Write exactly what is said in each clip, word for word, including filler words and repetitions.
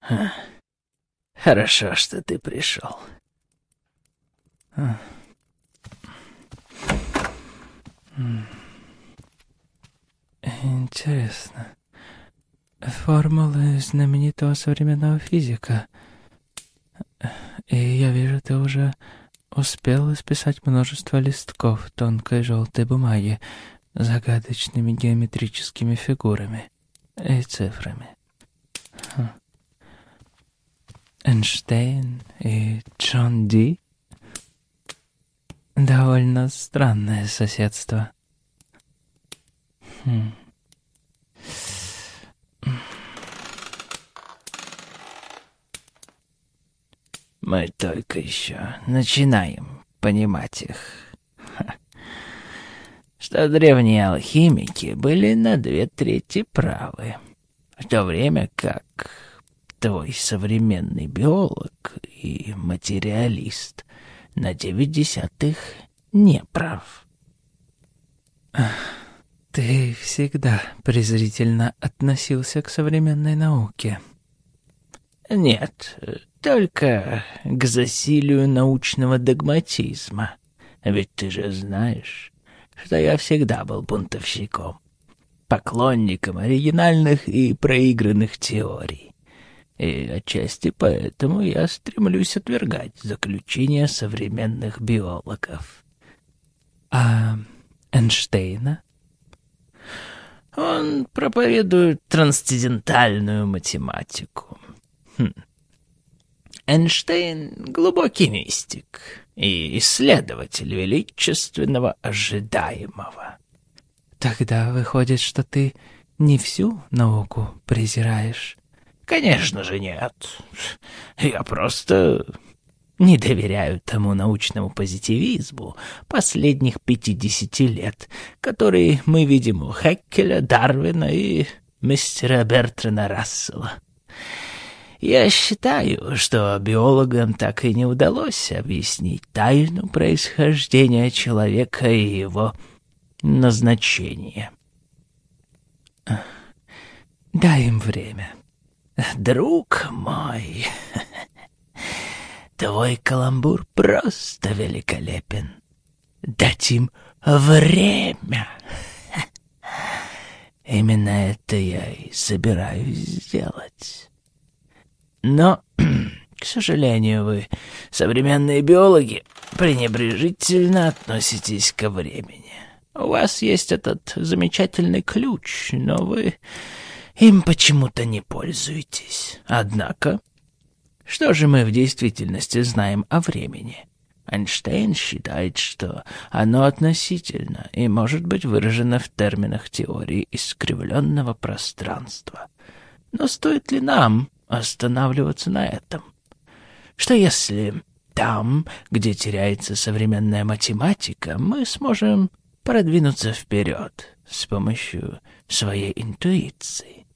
Хорошо, что ты пришел. Интересно. Формулы знаменитого современного физика. И я вижу, ты уже успел исписать множество листков тонкой желтой бумаги с загадочными геометрическими фигурами и цифрами. Хм. Эйнштейн и Джон Ди? Довольно странное соседство. Хм. Мы только еще начинаем понимать их. Ха. Что древние алхимики были на две трети правы, в то время как твой современный биолог и материалист на девять десятых не прав. Ты всегда презрительно относился к современной науке. Нет, только к засилию научного догматизма. Ведь ты же знаешь, что я всегда был бунтовщиком, поклонником оригинальных и проигранных теорий. И отчасти поэтому я стремлюсь отвергать заключения современных биологов. А Эйнштейна? Он проповедует трансцендентальную математику. Хм. Эйнштейн — глубокий мистик и исследователь величественного ожидаемого. Тогда выходит, что ты не всю науку презираешь. Конечно же нет. Я просто не доверяю тому научному позитивизму последних пятидесяти лет, который мы видим у Хеккеля, Дарвина и мистера Бертрана Рассела. Я считаю, что биологам так и не удалось объяснить тайну происхождения человека и его назначения. Дай им время. Друг мой, твой каламбур просто великолепен. Дать им время. Именно это я и собираюсь сделать. Но, к сожалению, вы, современные биологи, пренебрежительно относитесь ко времени. У вас есть этот замечательный ключ, но вы им почему-то не пользуетесь. Однако, что же мы в действительности знаем о времени? Эйнштейн считает, что оно относительно и может быть выражено в терминах теории искривленного пространства. Но стоит ли нам останавливаться на этом? Что если там, где теряется современная математика, мы сможем продвинуться вперед с помощью своей интуиции?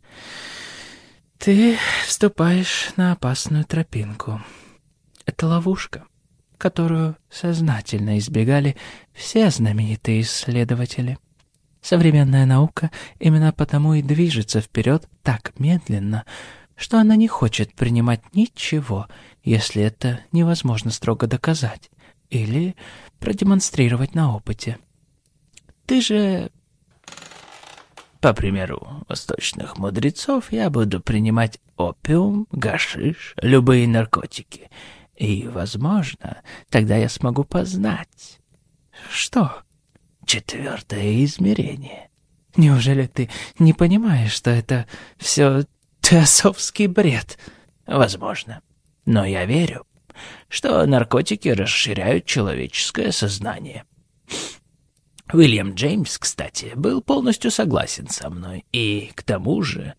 Ты вступаешь на опасную тропинку. Это ловушка, которую сознательно избегали все знаменитые исследователи. Современная наука именно потому и движется вперед так медленно, что она не хочет принимать ничего, если это невозможно строго доказать или продемонстрировать на опыте. Ты же... По примеру восточных мудрецов, я буду принимать опиум, гашиш, любые наркотики. И, возможно, тогда я смогу познать. Что? Четвертое измерение. Неужели ты не понимаешь, что это все теософский бред? Возможно. Но я верю, что наркотики расширяют человеческое сознание. Уильям Джеймс, кстати, был полностью согласен со мной. И, к тому же,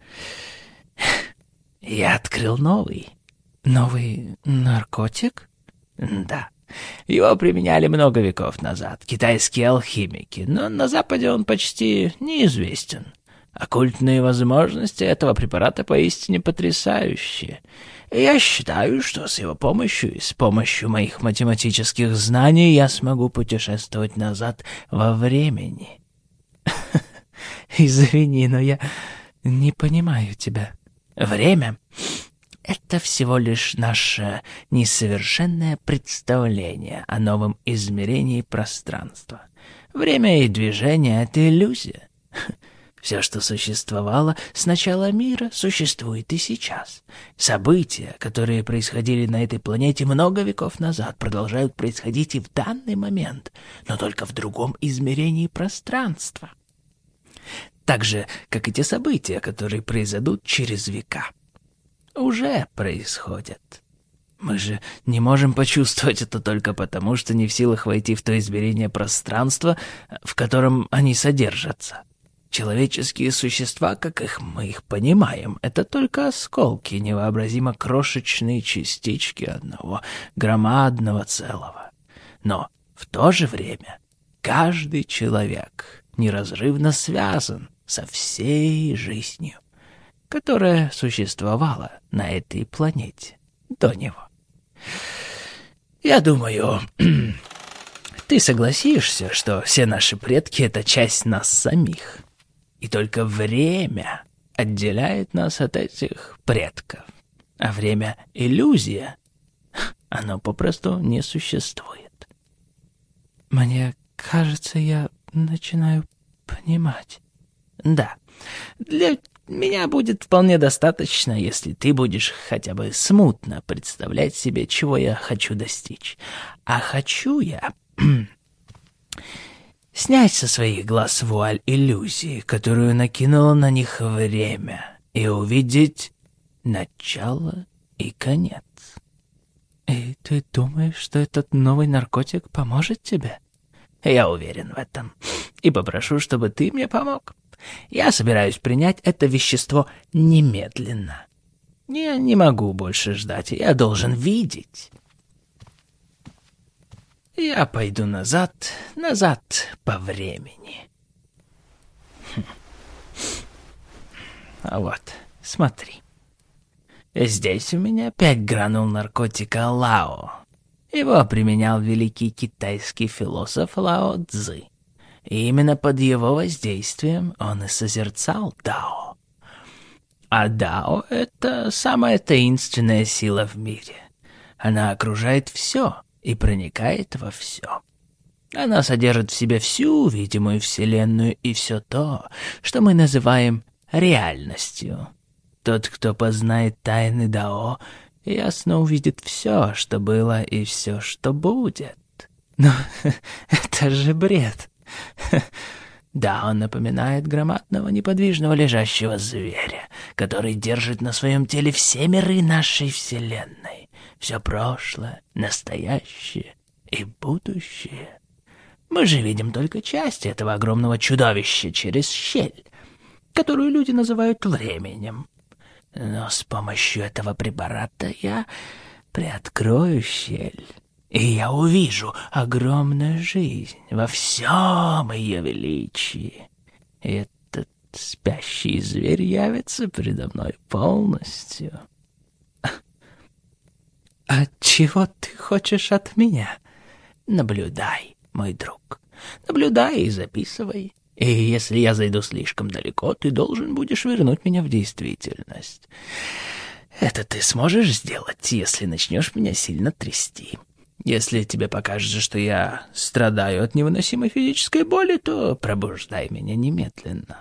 я открыл новый. Новый наркотик? Да. Его применяли много веков назад, китайские алхимики, но на Западе он почти неизвестен. Оккультные возможности этого препарата поистине потрясающие. И я считаю, что с его помощью и с помощью моих математических знаний я смогу путешествовать назад во времени. Извини, но я не понимаю тебя. Время это всего лишь наше несовершенное представление о новом измерении пространства. Время и движение — это иллюзия. Все, что существовало с начала мира, существует и сейчас. События, которые происходили на этой планете много веков назад, продолжают происходить и в данный момент, но только в другом измерении пространства. Так же, как и те события, которые произойдут через века. Уже происходят. Мы же не можем почувствовать это только потому, что не в силах войти в то измерение пространства, в котором они содержатся. Человеческие существа, как их мы их понимаем, это только осколки, невообразимо крошечные частички одного громадного целого. Но в то же время каждый человек неразрывно связан со всей жизнью, которая существовала на этой планете до него. Я думаю, ты согласишься, что все наши предки — это часть нас самих. И только время отделяет нас от этих предков. А время — иллюзия. Оно попросту не существует. Мне кажется, я начинаю понимать. Да, для меня будет вполне достаточно, если ты будешь хотя бы смутно представлять себе, чего я хочу достичь. А хочу я снять со своих глаз вуаль иллюзии, которую накинуло на них время, и увидеть начало и конец. И ты думаешь, что этот новый наркотик поможет тебе? Я уверен в этом. И попрошу, чтобы ты мне помог. Я собираюсь принять это вещество немедленно. Я не могу больше ждать, я должен видеть. Я пойду назад, назад по времени. Хм. А вот, смотри. Здесь у меня пять гранул наркотика Лао. Его применял великий китайский философ Лао Цзы. И именно под его воздействием он и созерцал Дао. А Дао — это самая таинственная сила в мире. Она окружает все и проникает во все. Она содержит в себе всю видимую вселенную и все то, что мы называем реальностью. Тот, кто познает тайны Дао, ясно увидит все, что было, и все, что будет. Но это же бред. Да, он напоминает громадного неподвижного лежащего зверя, который держит на своем теле все миры нашей вселенной. Все прошлое, настоящее и будущее. Мы же видим только часть этого огромного чудовища через щель, которую люди называют временем. Но с помощью этого препарата я приоткрою щель, и я увижу огромную жизнь во всем ее величии. И этот спящий зверь явится передо мной полностью. А чего ты хочешь от меня? Наблюдай, мой друг. Наблюдай и записывай. И если я зайду слишком далеко, ты должен будешь вернуть меня в действительность. Это ты сможешь сделать, если начнешь меня сильно трясти. Если тебе покажется, что я страдаю от невыносимой физической боли, то пробуждай меня немедленно.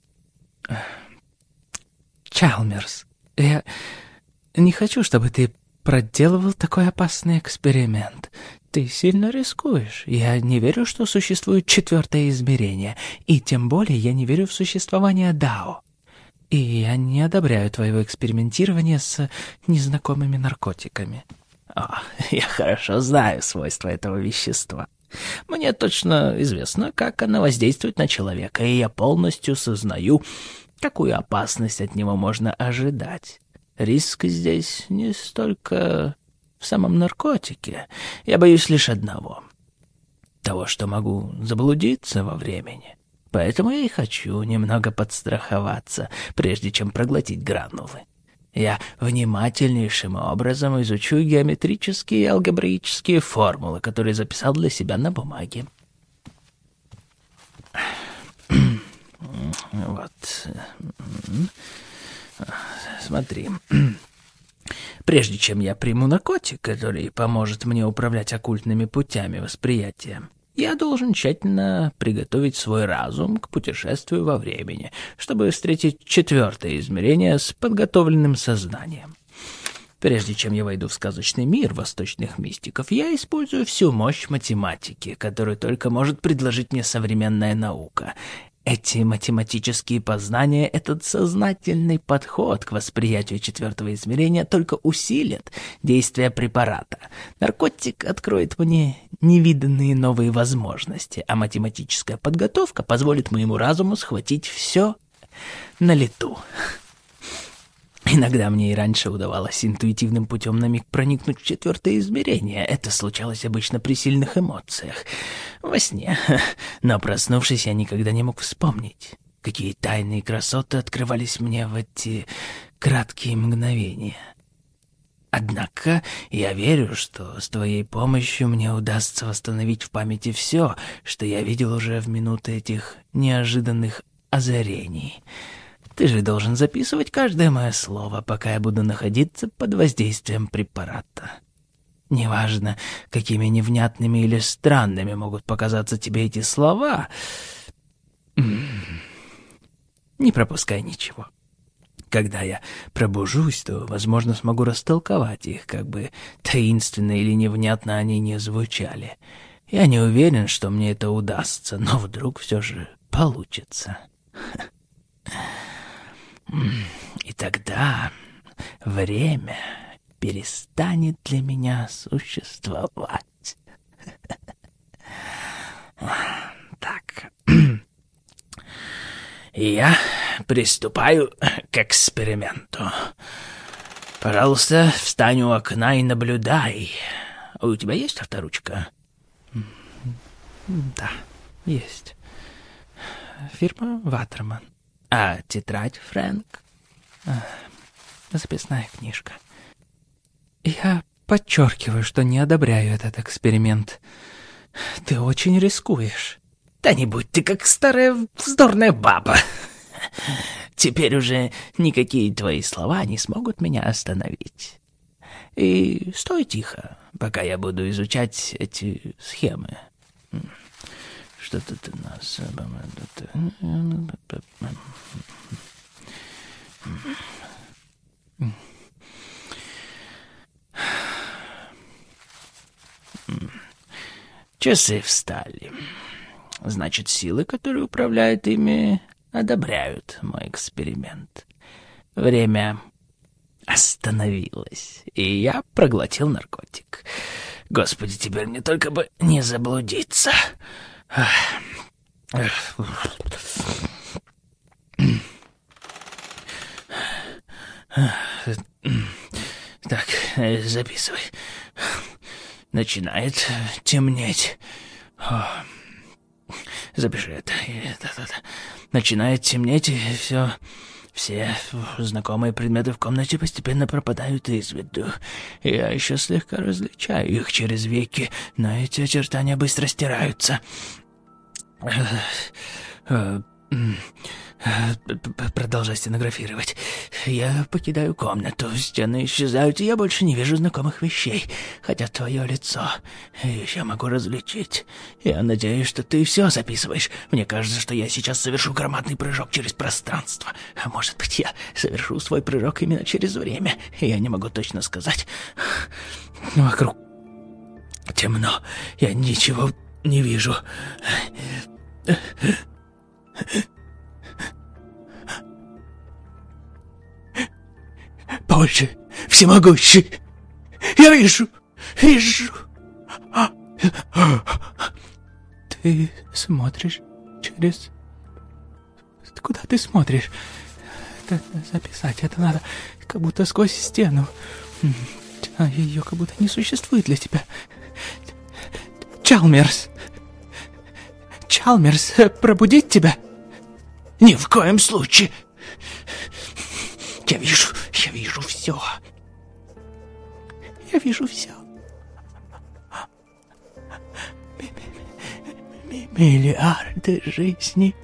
Чалмерс, я не хочу, чтобы ты проделывал такой опасный эксперимент. Ты сильно рискуешь. Я не верю, что существует четвертое измерение, и тем более я не верю в существование Дао. И я не одобряю твоего экспериментирования с незнакомыми наркотиками. О, я хорошо знаю свойства этого вещества. Мне точно известно, как оно воздействует на человека, и я полностью сознаю, какую опасность от него можно ожидать. Риск здесь не столько в самом наркотике. Я боюсь лишь одного. Того, что могу заблудиться во времени. Поэтому я и хочу немного подстраховаться, прежде чем проглотить гранулы. Я внимательнейшим образом изучу геометрические и алгебраические формулы, которые записал для себя на бумаге. Вот. Смотри. Прежде чем я приму наркотик, который поможет мне управлять оккультными путями восприятия, я должен тщательно приготовить свой разум к путешествию во времени, чтобы встретить четвертое измерение с подготовленным сознанием. Прежде чем я войду в сказочный мир восточных мистиков, я использую всю мощь математики, которую только может предложить мне современная наука. Эти математические познания, этот сознательный подход к восприятию четвертого измерения только усилят действие препарата. Наркотик откроет мне невиданные новые возможности, а математическая подготовка позволит моему разуму схватить все на лету. Иногда мне и раньше удавалось интуитивным путем на миг проникнуть в четвертое измерение. Это случалось обычно при сильных эмоциях, во сне. Но проснувшись, я никогда не мог вспомнить, какие тайные красоты открывались мне в эти краткие мгновения. Однако я верю, что с твоей помощью мне удастся восстановить в памяти все, что я видел уже в минуты этих неожиданных озарений. Ты же должен записывать каждое мое слово, пока я буду находиться под воздействием препарата. Неважно, какими невнятными или странными могут показаться тебе эти слова, не пропускай ничего. Когда я пробужусь, то, возможно, смогу растолковать их, как бы таинственно или невнятно они не звучали. Я не уверен, что мне это удастся, но вдруг все же получится. И тогда время перестанет для меня существовать. Так. Я приступаю к эксперименту. Пожалуйста, встань у окна и наблюдай. У тебя есть авторучка? Да, есть. Фирма Ватерман. А тетрадь, Фрэнк? Записная книжка. Я подчеркиваю, что не одобряю этот эксперимент. Ты очень рискуешь. Да не будь ты как старая вздорная баба. Теперь уже никакие твои слова не смогут меня остановить. И стой тихо, пока я буду изучать эти схемы. Что тут у нас? Часы встали. Значит, силы, которые управляют ими, одобряют мой эксперимент. Время остановилось, и я проглотил наркотик. Господи, теперь мне только бы не заблудиться. Так, записывай. Начинает темнеть. Запиши это. Начинает темнеть, и все... Все знакомые предметы в комнате постепенно пропадают из виду. Я еще слегка различаю их через веки, но эти очертания быстро стираются. Продолжай стенографировать. Я покидаю комнату, стены исчезают, и я больше не вижу знакомых вещей, хотя твое лицо еще могу различить. Я надеюсь, что ты все записываешь. Мне кажется, что я сейчас совершу громадный прыжок через пространство. А может быть, я совершу свой прыжок именно через время. Я не могу точно сказать. Вокруг темно. Я ничего не вижу. Больше всемогущий. Я вижу, вижу. Ты смотришь через... Куда ты смотришь? Это записать это надо, как будто сквозь стену. А ее как будто не существует для тебя. Чалмерс. Чалмерс, пробудить тебя? Ни в коем случае. Я вижу, я вижу все. Я вижу все. Миллиарды жизней,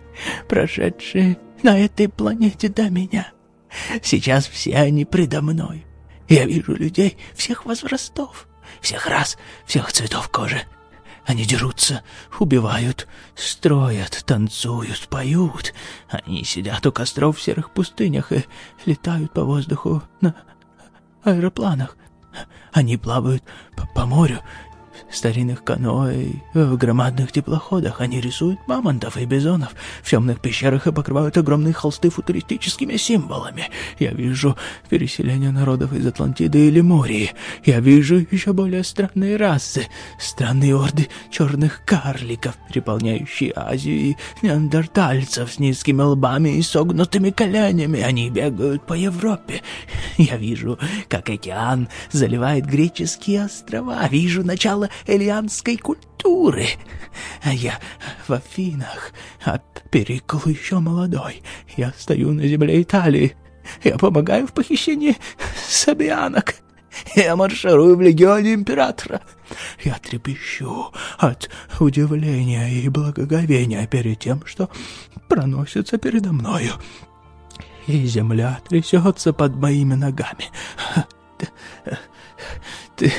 прошедшие на этой планете до меня. Сейчас все они предо мной. Я вижу людей всех возрастов, всех рас, всех цветов кожи. Они дерутся, убивают, строят, танцуют, поют. Они сидят у костров в серых пустынях и летают по воздуху на аэропланах. Они плавают по, по морю в старинных каноэ и в громадных теплоходах. Они рисуют мамонтов и бизонов в темных пещерах и покрывают огромные холсты футуристическими символами. Я вижу переселение народов из Атлантиды и Лемурии. Я вижу еще более странные расы, странные орды черных карликов, переполняющие Азию, и неандертальцев с низкими лбами и согнутыми коленями. Они бегают по Европе. Я вижу, как океан заливает греческие острова. Вижу начало эллианской культуры. А я в Афинах, а Перикл еще молодой. Я стою на земле Италии. Я помогаю в похищении сабианок. Я марширую в легионе императора. Я трепещу от удивления и благоговения перед тем, что проносится передо мною. И земля трясется под моими ногами. Ты...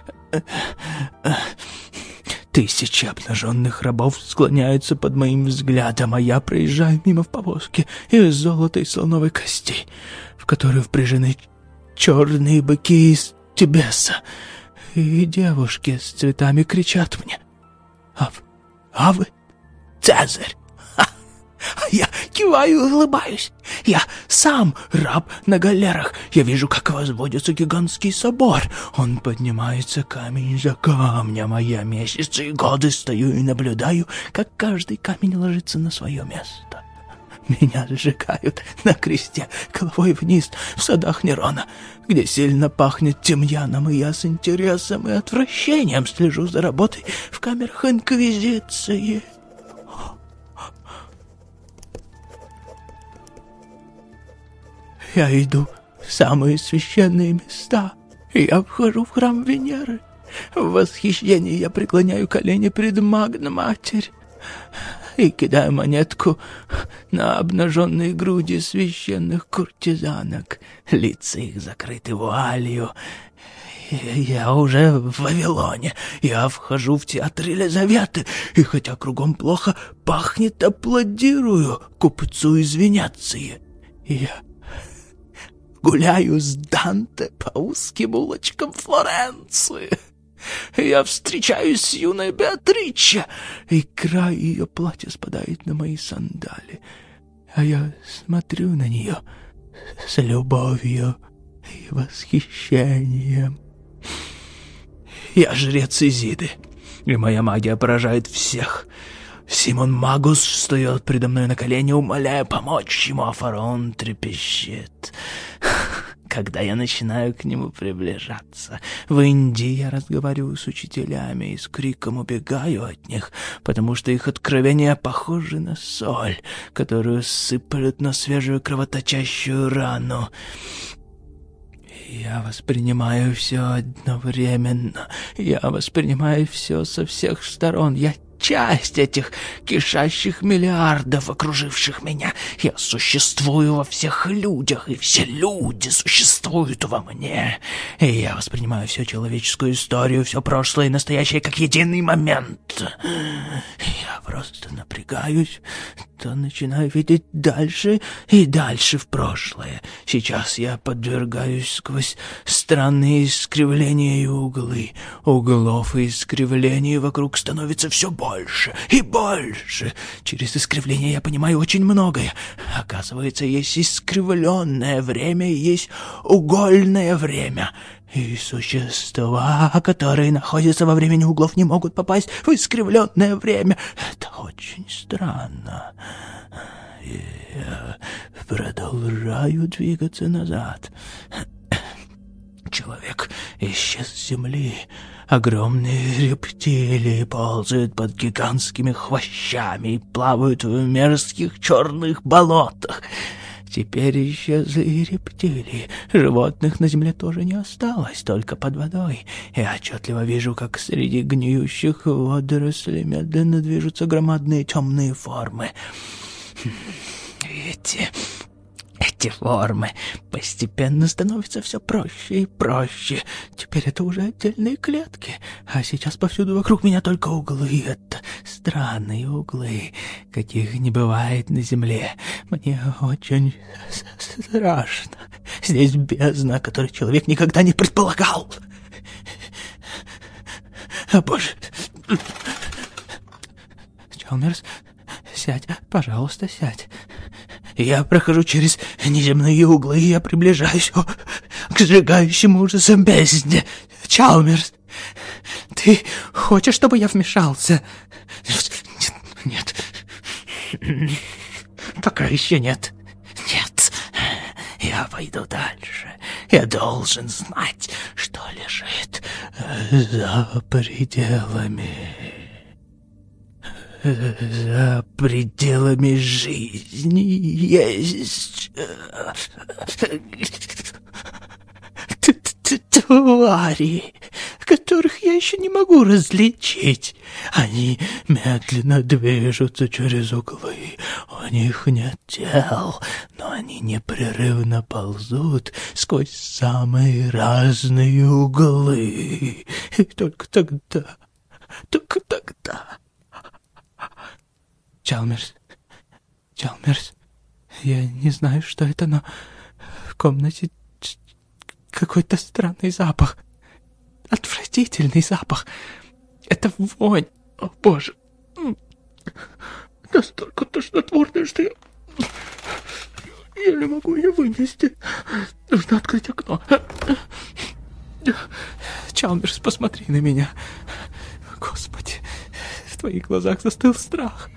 Тысячи обнаженных рабов склоняются под моим взглядом, а я проезжаю мимо в повозке из золота и слоновой кости, в которую впряжены черные быки из Тибеса. И девушки с цветами кричат мне: «А, а вы Цезарь!» Я киваю и улыбаюсь. Я сам раб на галерах. Я вижу, как возводится гигантский собор. Он поднимается камень за камнем, а я месяцы и годы стою и наблюдаю, как каждый камень ложится на свое место. Меня сжигают на кресте головой вниз в садах Нерона, где сильно пахнет тимьяном, и я с интересом и отвращением слежу за работой в камерах Инквизиции. Я иду в самые священные места. Я вхожу в храм Венеры. В восхищении я преклоняю колени пред Магна-Матерь и кидаю монетку на обнаженные груди священных куртизанок. Лица их закрыты вуалью. Я уже в Вавилоне. Я вхожу в театр Елизаветы, и хотя кругом плохо пахнет, аплодирую купцу из Венеции. Я гуляю с Данте по узким улочкам Флоренции. Я встречаюсь с юной Беатриче, и край ее платья спадает на мои сандали. А я смотрю на нее с любовью и восхищением. Я жрец Изиды, и моя магия поражает всех. Симон Магус встает предо мной на колени, умоляя помочь ему, а фараон трепещет. Когда я начинаю к нему приближаться, в Индии я разговариваю с учителями и с криком убегаю от них, потому что их откровения похожи на соль, которую сыплют на свежую кровоточащую рану. Я воспринимаю все одновременно. Я воспринимаю все со всех сторон. Я часть этих кишащих миллиардов, окруживших меня. Я существую во всех людях, и все люди существуют во мне. И я воспринимаю всю человеческую историю, все прошлое и настоящее как единый момент. Я просто напрягаюсь, то начинаю видеть дальше и дальше в прошлое. Сейчас я подвергаюсь сквозь странные искривления и углы. Углов и искривлений вокруг становится все больше и больше. Через искривление я понимаю очень многое. Оказывается, есть искривленное время и есть угольное время. И существа, которые находятся во времени углов, не могут попасть в искривленное время. Это очень странно. И я продолжаю двигаться назад. Человек исчез с земли. Огромные рептилии ползают под гигантскими хвощами и плавают в мерзких черных болотах. Теперь исчезли и рептилии. Животных на земле тоже не осталось, только под водой. Я отчетливо вижу, как среди гниющих водорослей медленно движутся громадные темные формы. Эти... эти эти формы постепенно становятся все проще и проще. Теперь это уже отдельные клетки, а сейчас повсюду вокруг меня только углы. Это странные углы, каких не бывает на земле. Мне очень страшно. Здесь бездна, о которой человек никогда не предполагал. О, Боже! Чалмерс, сядь, пожалуйста, сядь. Я прохожу через неземные углы, и я приближаюсь о, к сжигающему ужасам бездне. Чалмерс, ты хочешь, чтобы я вмешался? Нет, нет. Пока еще нет. Нет. Я пойду дальше. Я должен знать, что лежит за пределами... За пределами жизни есть... твари, которых я еще не могу различить. Они медленно движутся через углы. У них нет тел, но они непрерывно ползут сквозь самые разные углы. И только тогда, только тогда... Чалмерс, Чалмерс, я не знаю, что это, но в комнате какой-то странный запах. Отвратительный запах. Это вонь. О, Боже. Настолько тошнотворная, что я... Я не могу ее вынести. Нужно открыть окно. Чалмерс, посмотри на меня. Господи, в твоих глазах застыл страх.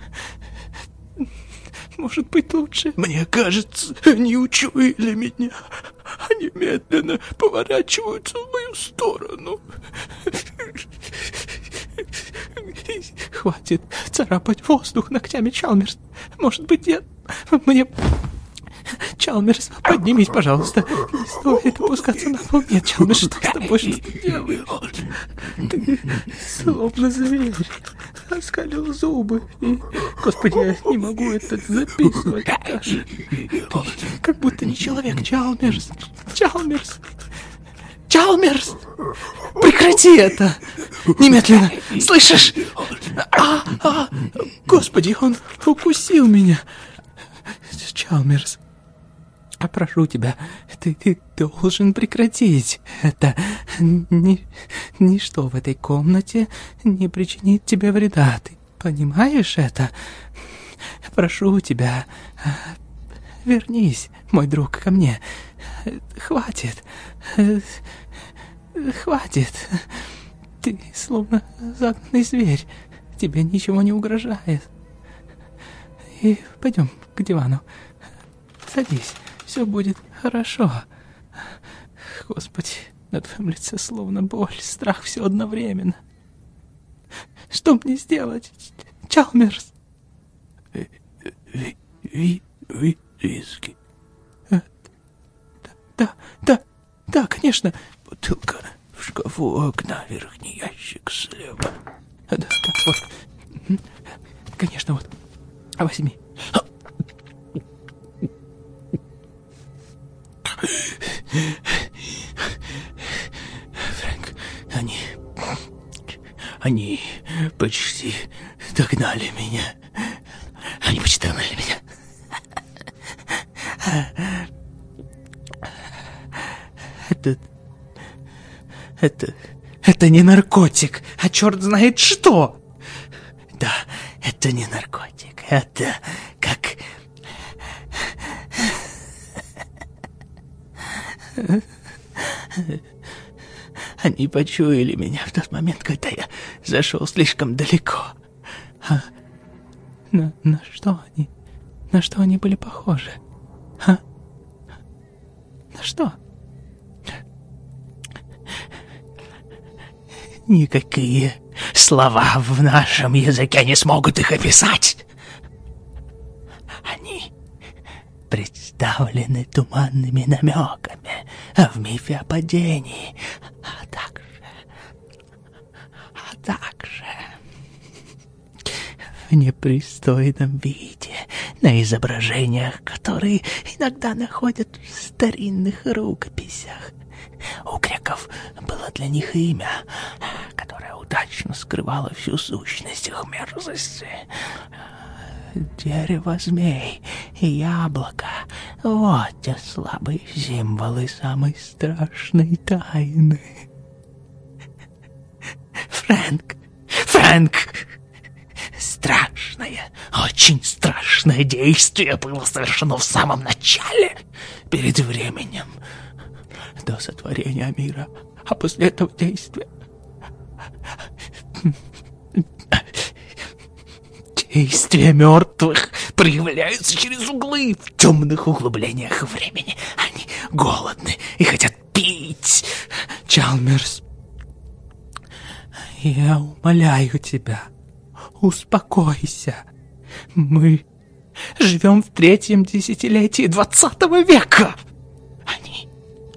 Может быть, лучше... Мне кажется, они учуяли меня. Они медленно поворачиваются в мою сторону. Хватит царапать воздух ногтями, Чалмерс. Может быть, я... Мне... Чалмерс, поднимись, пожалуйста. Не стоит опускаться на пол. Нет, Чалмерс, что с тобой? Что ты делаешь? Ты словно зверь. Оскалил зубы. И, Господи, я не могу это записывать даже. Ты как будто не человек, Чалмерс. Чалмерс. Чалмерс! Прекрати это! Немедленно! Слышишь? А, а, Господи, он укусил меня. Чалмерс, а прошу тебя, ты, ты должен прекратить это. Ни, ничто в этой комнате не причинит тебе вреда. Ты понимаешь это? Прошу тебя, вернись, мой друг, ко мне. Хватит. Хватит. Ты словно загнанный зверь. Тебе ничего не угрожает. И пойдем к дивану. Садись, все будет хорошо. Господи, на твоем лице словно боль, страх, все одновременно. Что мне сделать, Чалмерс? Виски. Да, да, да, да, конечно. Бутылка в шкафу у окна, верхний ящик слева. Да, да, вот. Конечно, вот. Возьми. Фрэнк, они... Они почти догнали меня. Они почти догнали меня. Это... Это... Это не наркотик, а черт знает что. Да, это не наркотик. Это как... Они почуяли меня в тот момент, когда я зашел слишком далеко. А на, на что они? На что они были похожи? А? На что? Никакие слова в нашем языке не смогут их описать. Они представлены туманными намеками в мифе о падении, а также, а также в непристойном виде на изображениях, которые иногда находят в старинных рукописях. У греков было для них имя, которое удачно скрывало всю сущность их мерзости. Дерево змей и яблоко — вот те слабые символы самой страшной тайны. Фрэнк, Фрэнк, страшное, очень страшное действие было совершено в самом начале, перед временем, до сотворения мира, а после этого действия действия мертвых проявляются через углы в темных углублениях времени. Они голодны и хотят пить. Чалмерс, я умоляю тебя, успокойся. Мы живем в третьем десятилетии двадцатого века. Они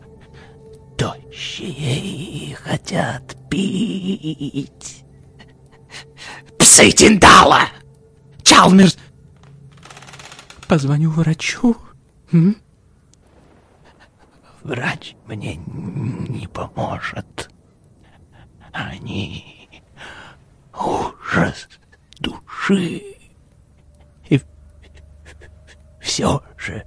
тощие и хотят пить. Псы Тиндала! Чалмерс! Позвоню врачу. М? Врач мне не поможет. Они ужас души. И все же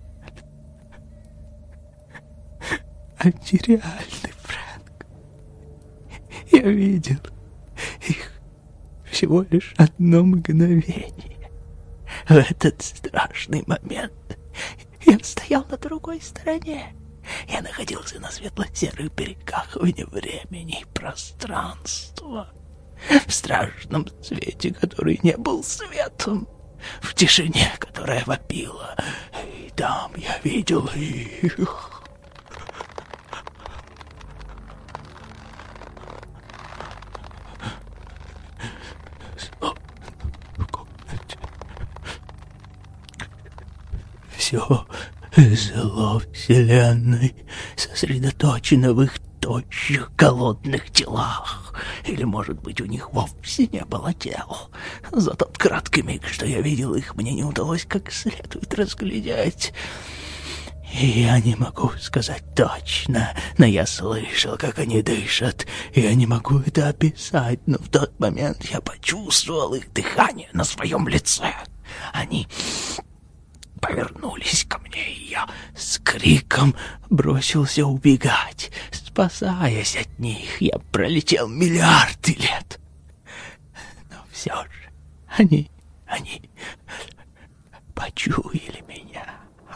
они реальны, Фрэнк. Я видел их всего лишь одно мгновение. В этот страшный момент я стоял на другой стороне. Я находился на светло-серых берегах вне времени и пространства, в страшном свете, который не был светом, в тишине, которая вопила. И там я видел их. Все зло вселенной сосредоточено в их тощих, голодных телах. Или, может быть, у них вовсе не было тел. За тот краткий миг, что я видел их, мне не удалось как следует разглядеть. И я не могу сказать точно, но я слышал, как они дышат. Я не могу это описать, но в тот момент я почувствовал их дыхание на своем лице. Они повернулись ко мне, и я с криком бросился убегать. Спасаясь от них, я пролетел миллиарды лет. Но все же они, они почуяли меня.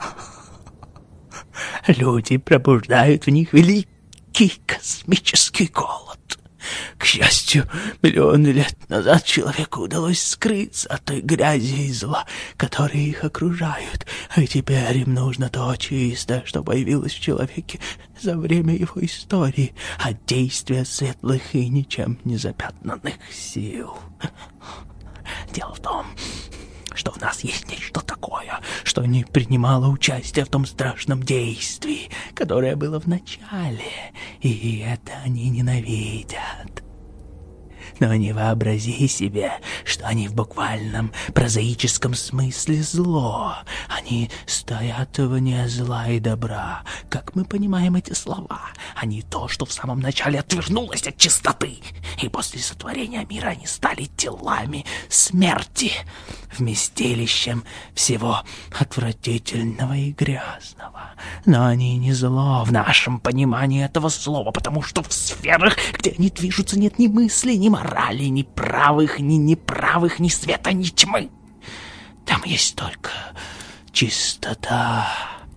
Люди пробуждают в них великий космический голод. К счастью, миллионы лет назад человеку удалось скрыться от той грязи и зла, которые их окружают, и теперь им нужно то чистое, что появилось в человеке за время его истории, от действия светлых и ничем не запятнанных сил. Дело в том, что в нас есть нечто такое, что не принимало участия в том страшном действии, которое было в начале, и это они ненавидят. Но не вообрази себе, что они в буквальном прозаическом смысле зло. Они стоят вне зла и добра. Как мы понимаем эти слова? Они то, что в самом начале отвернулось от чистоты. И после сотворения мира они стали телами смерти, вместилищем всего отвратительного и грязного. Но они не зло в нашем понимании этого слова, потому что в сферах, где они движутся, нет ни мысли, ни морали, ни правых, ни неправых, ни света, ни тьмы. Там есть только чистота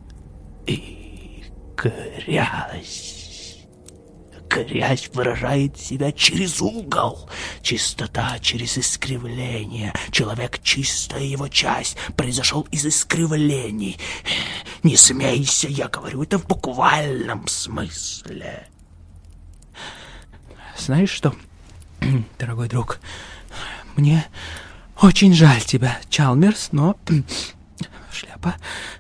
и грязь. Грязь выражает себя через угол, чистота через искривление. Человек — чистая его часть, произошел из искривлений. Не смейся, я говорю это в буквальном смысле. Знаешь что, дорогой друг, мне очень жаль тебя, Чалмерс, но шляпа,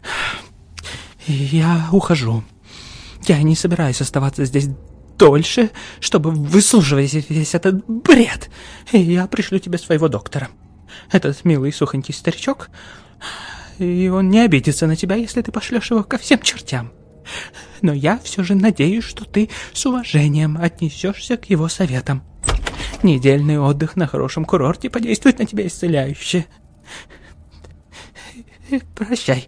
я ухожу. Я не собираюсь оставаться здесь дольше, чтобы выслушивать весь этот бред. И я пришлю тебе своего доктора. Этот милый сухонький старичок И он не обидится на тебя, если ты пошлешь его ко всем чертям. Но я все же надеюсь, что ты с уважением отнесешься к его советам. Недельный отдых на хорошем курорте подействует на тебя исцеляюще. Прощай.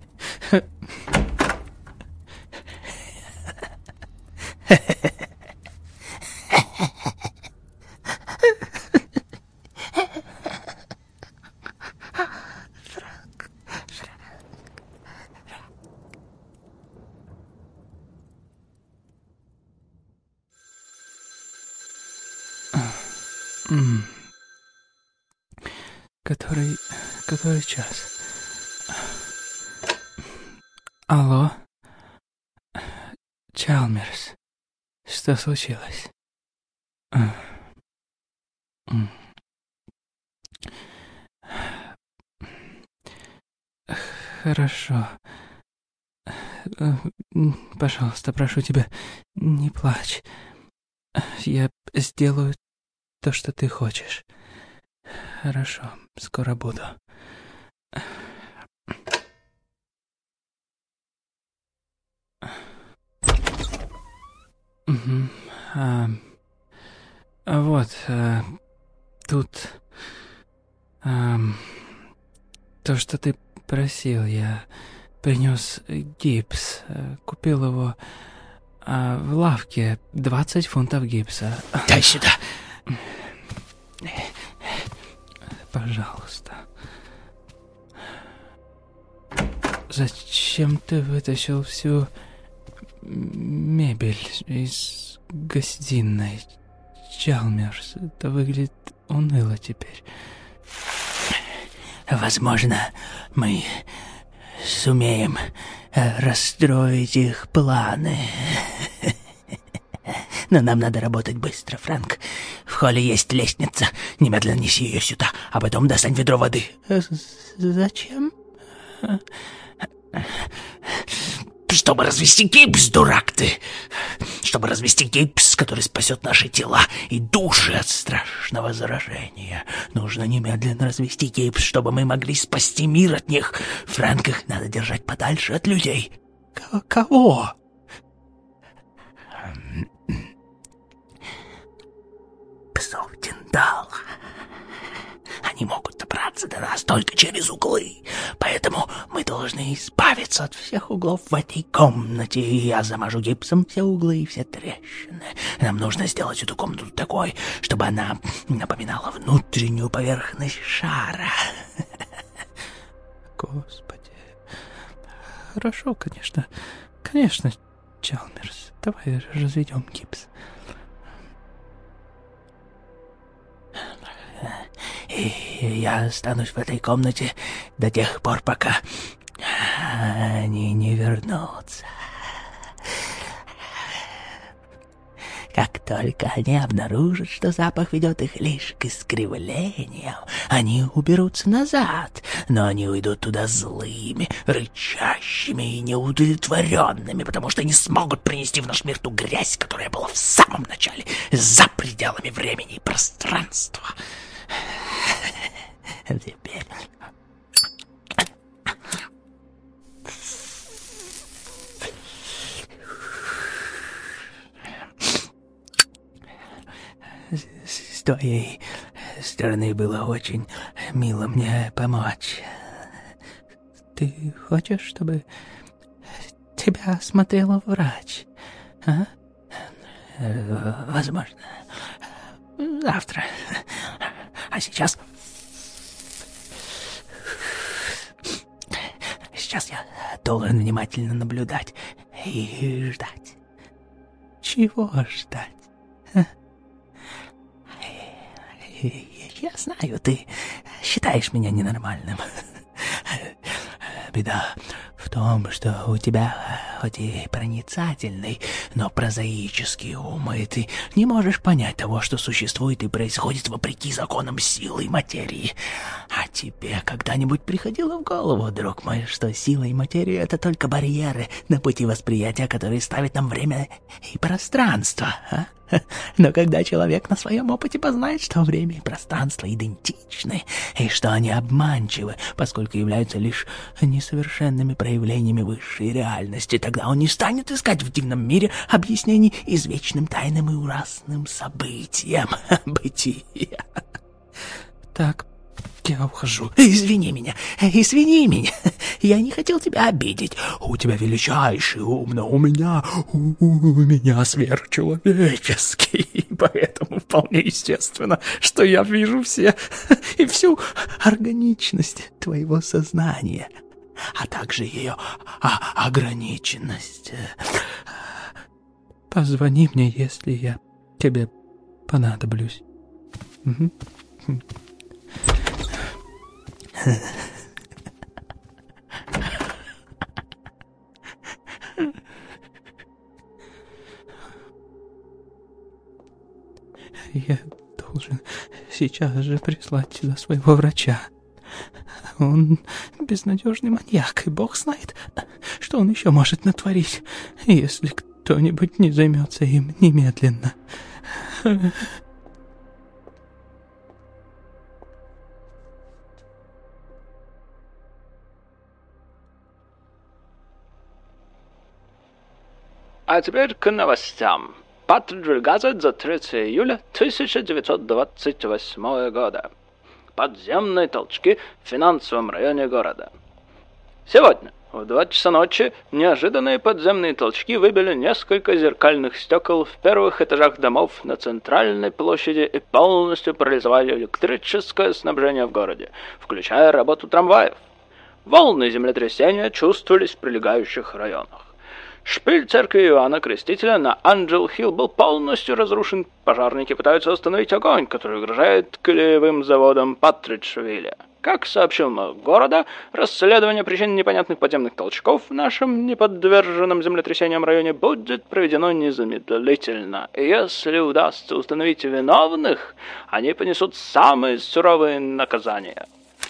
Который... который час? Алло? Чалмерс, что случилось? Хорошо. Пожалуйста, прошу тебя, не плачь. Я сделаю то, что ты хочешь. Хорошо, скоро буду. Угу. А, вот, а, тут а, то, что ты просил, я принес гипс, купил его а, в лавке, двадцать фунтов гипса. Дай сюда. Пожалуйста. Зачем ты вытащил всю мебель из гостиной, Чалмерс? Это выглядит уныло теперь. Возможно, мы сумеем расстроить их планы. Но нам надо работать быстро, Фрэнк. В холле есть лестница. Немедленно неси ее сюда, а потом достань ведро воды. Зачем? Чтобы развести гипс, дурак ты. Чтобы развести гипс, который спасет наши тела и души от страшного заражения. Нужно немедленно развести гипс, чтобы мы могли спасти мир от них. Фрэнк, их надо держать подальше от людей. К- кого? Псов Тиндала. Они могут добраться до нас только через углы, поэтому мы должны избавиться от всех углов в этой комнате. Я замажу гипсом все углы и все трещины. Нам нужно сделать эту комнату такой, чтобы она напоминала внутреннюю поверхность шара. Господи. Хорошо, конечно. Конечно, Чалмерс. Давай разведем гипс. И я останусь в этой комнате до тех пор, пока они не вернутся. Как только они обнаружат, что запах ведет их лишь к искривлениям, они уберутся назад, но они уйдут туда злыми, рычащими и неудовлетворенными, потому что не смогут принести в наш мир ту грязь, которая была в самом начале, за пределами времени и пространства. Теперь... С твоей стороны было очень мило мне помочь. Ты хочешь, чтобы тебя осмотрел врач? А? Возможно. Завтра. А сейчас... Сейчас я должен внимательно наблюдать и ждать. Чего ждать? А? Я знаю, ты считаешь меня ненормальным. Беда в том, что у тебя хоть и проницательный, но прозаический ум, и ты не можешь понять того, что существует и происходит вопреки законам силы и материи. А тебе когда-нибудь приходило в голову, друг мой, что сила и материя — это только барьеры на пути восприятия, которые ставят нам время и пространство, а? Но когда человек на своем опыте познает, что время и пространство идентичны, и что они обманчивы, поскольку являются лишь несовершенными проявлениями высшей реальности, тогда он не станет искать в дивном мире объяснений извечным тайным и ужасным событиям бытия. Так, я ухожу. Извини меня, извини меня. Я не хотел тебя обидеть. У тебя величайший ум, но у меня... У, у меня сверхчеловеческий. Поэтому вполне естественно, что я вижу все и всю органичность твоего сознания, а также ее а, ограниченность. Позвони мне, если я тебе понадоблюсь. Угу. Я должен сейчас же прислать сюда своего врача. Он безнадежный маньяк, и бог знает, что он еще может натворить, если кто-нибудь не займется им немедленно. А теперь к новостям. Патридж Газет за третьего июля тысяча девятьсот двадцать восьмого года. Подземные толчки в финансовом районе города. Сегодня в два часа ночи неожиданные подземные толчки выбили несколько зеркальных стекол в первых этажах домов на центральной площади и полностью парализовали электрическое снабжение в городе, включая работу трамваев. Волны землетрясения чувствовались в прилегающих районах. Шпиль церкви Иоанна Крестителя на Анджел-Хилл был полностью разрушен. Пожарники пытаются остановить огонь, который угрожает клеевым заводам Патриджвилля. Как сообщил мэр города, расследование причин непонятных подземных толчков в нашем неподверженном землетрясениям районе будет проведено незамедлительно. И если удастся установить виновных, они понесут самые суровые наказания.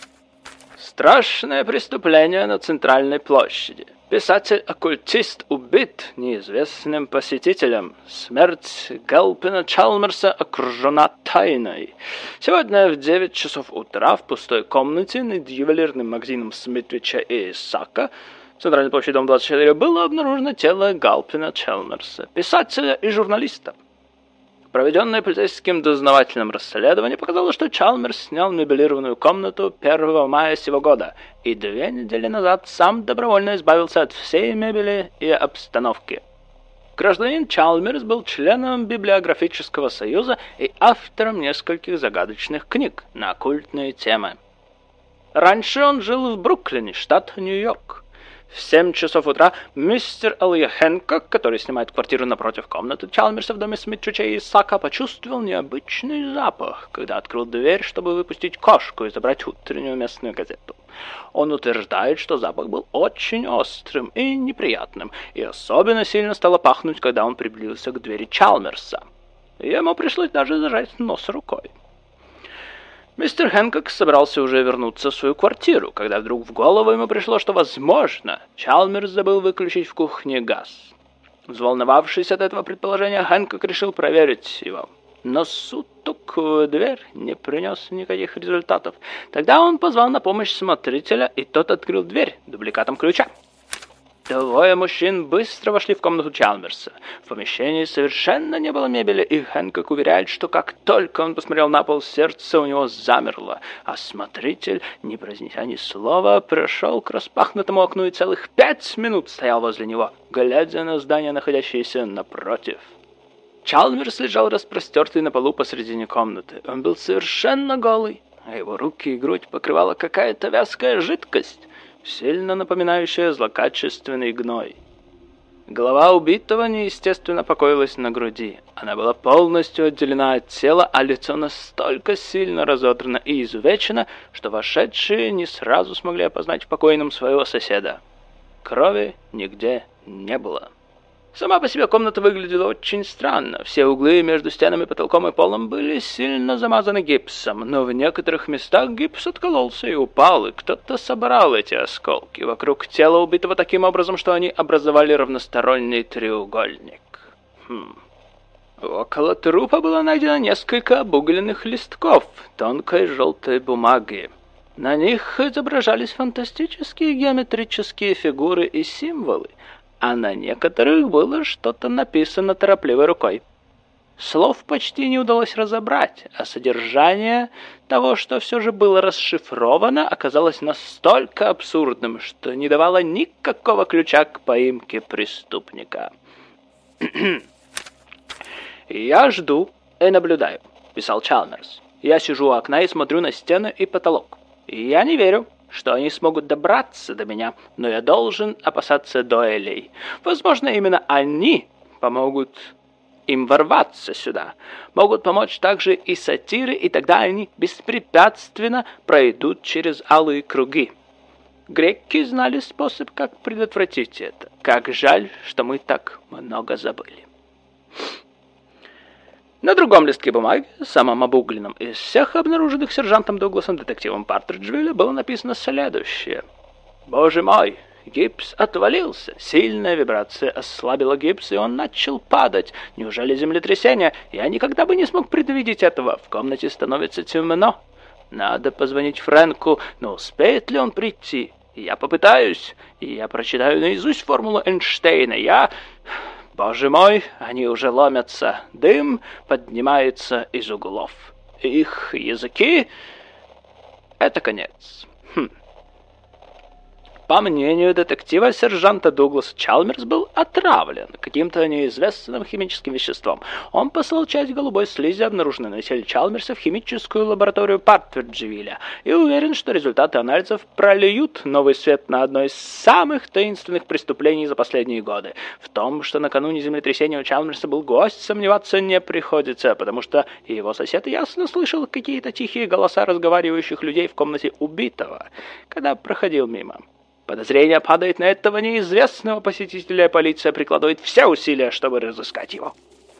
Страшное преступление на центральной площади. Писатель-оккультист убит неизвестным посетителем. Смерть Галпина Чалмерса окружена тайной. Сегодня в девять часов утра в пустой комнате над ювелирным магазином Смитвича и Исака, центральной площади, дом двадцать четыре, было обнаружено тело Галпина Чалмерса, писателя и журналиста. Проведенное полицейским дознавательным расследование показало, что Чалмерс снял мебелированную комнату первого мая сего года и две недели назад сам добровольно избавился от всей мебели и обстановки. Гражданин Чалмерс был членом Библиографического союза и автором нескольких загадочных книг на оккультные темы. Раньше он жил в Бруклине, штат Нью-Йорк. В семь часов утра мистер Элия Хэнкок, который снимает квартиру напротив комнаты Чалмерса в доме Смитчича и Исака, почувствовал необычный запах, когда открыл дверь, чтобы выпустить кошку и забрать утреннюю местную газету. Он утверждает, что запах был очень острым и неприятным, и особенно сильно стало пахнуть, когда он приблизился к двери Чалмерса. Ему пришлось даже зажать нос рукой. Мистер Хэнкок собрался уже вернуться в свою квартиру, когда вдруг в голову ему пришло, что, возможно, Чалмерс забыл выключить в кухне газ. Взволновавшись от этого предположения, Хэнкок решил проверить его. Но стук в дверь не принес никаких результатов. Тогда он позвал на помощь смотрителя, и тот открыл дверь дубликатом ключа. Двое мужчин быстро вошли в комнату Чалмерса. В помещении совершенно не было мебели, и Хэнкок уверяет, что как только он посмотрел на пол, сердце у него замерло, а смотритель, не произнеся ни слова, прошел к распахнутому окну и целых пять минут стоял возле него, глядя на здание, находящееся напротив. Чалмерс лежал распростертый на полу посредине комнаты. Он был совершенно голый, а его руки и грудь покрывала какая-то вязкая жидкость, сильно напоминающая злокачественный гной. Голова убитого неестественно покоилась на груди. Она была полностью отделена от тела, а лицо настолько сильно разодрано и изувечено, что вошедшие не сразу смогли опознать в покойном своего соседа. Крови нигде не было. Сама по себе комната выглядела очень странно. Все углы между стенами, потолком и полом были сильно замазаны гипсом, но в некоторых местах гипс откололся и упал, и кто-то собрал эти осколки вокруг тела убитого таким образом, что они образовали равносторонний треугольник. Хм. Около трупа было найдено несколько обугленных листков тонкой желтой бумаги. На них изображались фантастические геометрические фигуры и символы, а на некоторых было что-то написано торопливой рукой. Слов почти не удалось разобрать, а содержание того, что все же было расшифровано, оказалось настолько абсурдным, что не давало никакого ключа к поимке преступника. «Я жду и наблюдаю», — писал Чалмерс. «Я сижу у окна и смотрю на стены и потолок. И я не верю, что они смогут добраться до меня, но я должен опасаться дуэлей. Возможно, именно они помогут им ворваться сюда. Могут помочь также и сатиры, и тогда они беспрепятственно пройдут через алые круги. Греки знали способ, как предотвратить это. Как жаль, что мы так много забыли». На другом листке бумаги, самом обугленном из всех обнаруженных сержантом Дугласом детективом Партриджвилля, было написано следующее. «Боже мой, гипс отвалился. Сильная вибрация ослабила гипс, и он начал падать. Неужели землетрясение? Я никогда бы не смог предвидеть этого. В комнате становится темно. Надо позвонить Фрэнку, но успеет ли он прийти? Я попытаюсь. Я прочитаю наизусть формулу Эйнштейна. Я... Боже мой, они уже ломятся. Дым поднимается из углов. Их языки... Это конец». Хм. По мнению детектива, сержанта Дугласа, Чалмерс был отравлен каким-то неизвестным химическим веществом. Он послал часть голубой слизи, обнаруженной на теле Чалмерса, в химическую лабораторию Партриджвилля, и уверен, что результаты анализов прольют новый свет на одно из самых таинственных преступлений за последние годы. В том, что накануне землетрясения у Чалмерса был гость, сомневаться не приходится, потому что его сосед ясно слышал какие-то тихие голоса разговаривающих людей в комнате убитого, когда проходил мимо. Подозрение падает на этого неизвестного посетителя, и полиция прикладывает все усилия, чтобы разыскать его.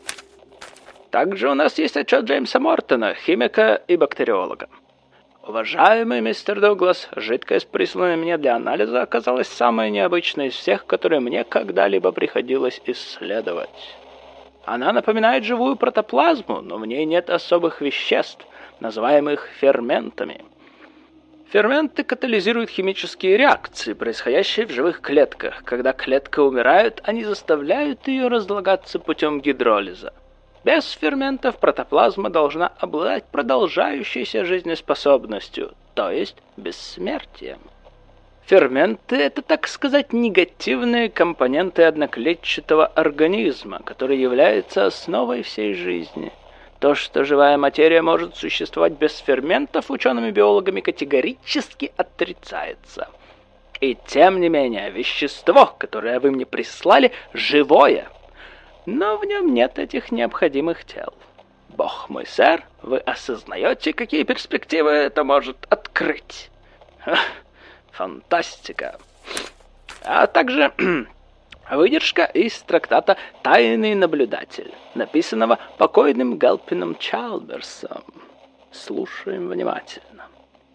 Также у нас есть отчет Джеймса Мортона, химика и бактериолога. «Уважаемый мистер Дуглас, жидкость, присланная мне для анализа, оказалась самой необычной из всех, которые мне когда-либо приходилось исследовать. Она напоминает живую протоплазму, но в ней нет особых веществ, называемых ферментами. Ферменты катализируют химические реакции, происходящие в живых клетках. Когда клетка умирает, они заставляют ее разлагаться путем гидролиза. Без ферментов протоплазма должна обладать продолжающейся жизнеспособностью, то есть бессмертием. Ферменты – это, так сказать, негативные компоненты одноклетчатого организма, который является основой всей жизни. То, что живая материя может существовать без ферментов, учеными-биологами категорически отрицается. И тем не менее, вещество, которое вы мне прислали, живое, но в нем нет этих необходимых тел. Бог мой, сэр, вы осознаете, какие перспективы это может открыть? Ха, фантастика. А также... выдержка из трактата «Тайный наблюдатель», написанного покойным Гэлпином Чалмерсом. Слушаем внимательно.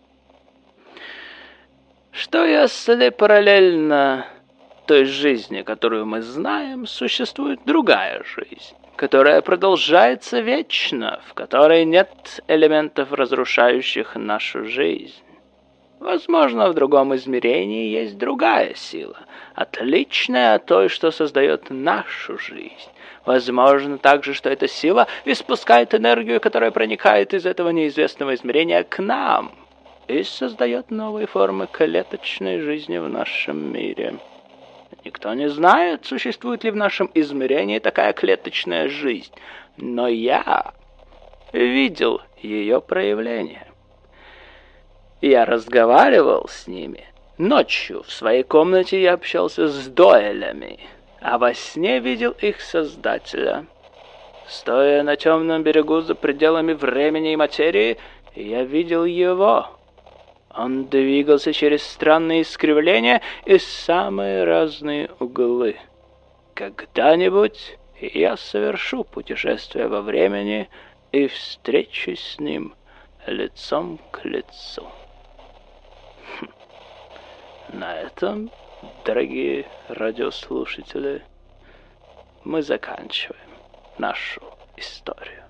Что если параллельно той жизни, которую мы знаем, существует другая жизнь, которая продолжается вечно, в которой нет элементов, разрушающих нашу жизнь? Возможно, в другом измерении есть другая сила, отличная от той, что создает нашу жизнь. Возможно также, что эта сила испускает энергию, которая проникает из этого неизвестного измерения к нам и создает новые формы клеточной жизни в нашем мире. Никто не знает, существует ли в нашем измерении такая клеточная жизнь, но я видел ее проявление. Я разговаривал с ними. Ночью в своей комнате я общался с дуэлями, а во сне видел их создателя. Стоя на темном берегу за пределами времени и материи, я видел его. Он двигался через странные искривления и самые разные углы. Когда-нибудь я совершу путешествие во времени и встречусь с ним лицом к лицу. На этом, дорогие радиослушатели, мы заканчиваем нашу историю.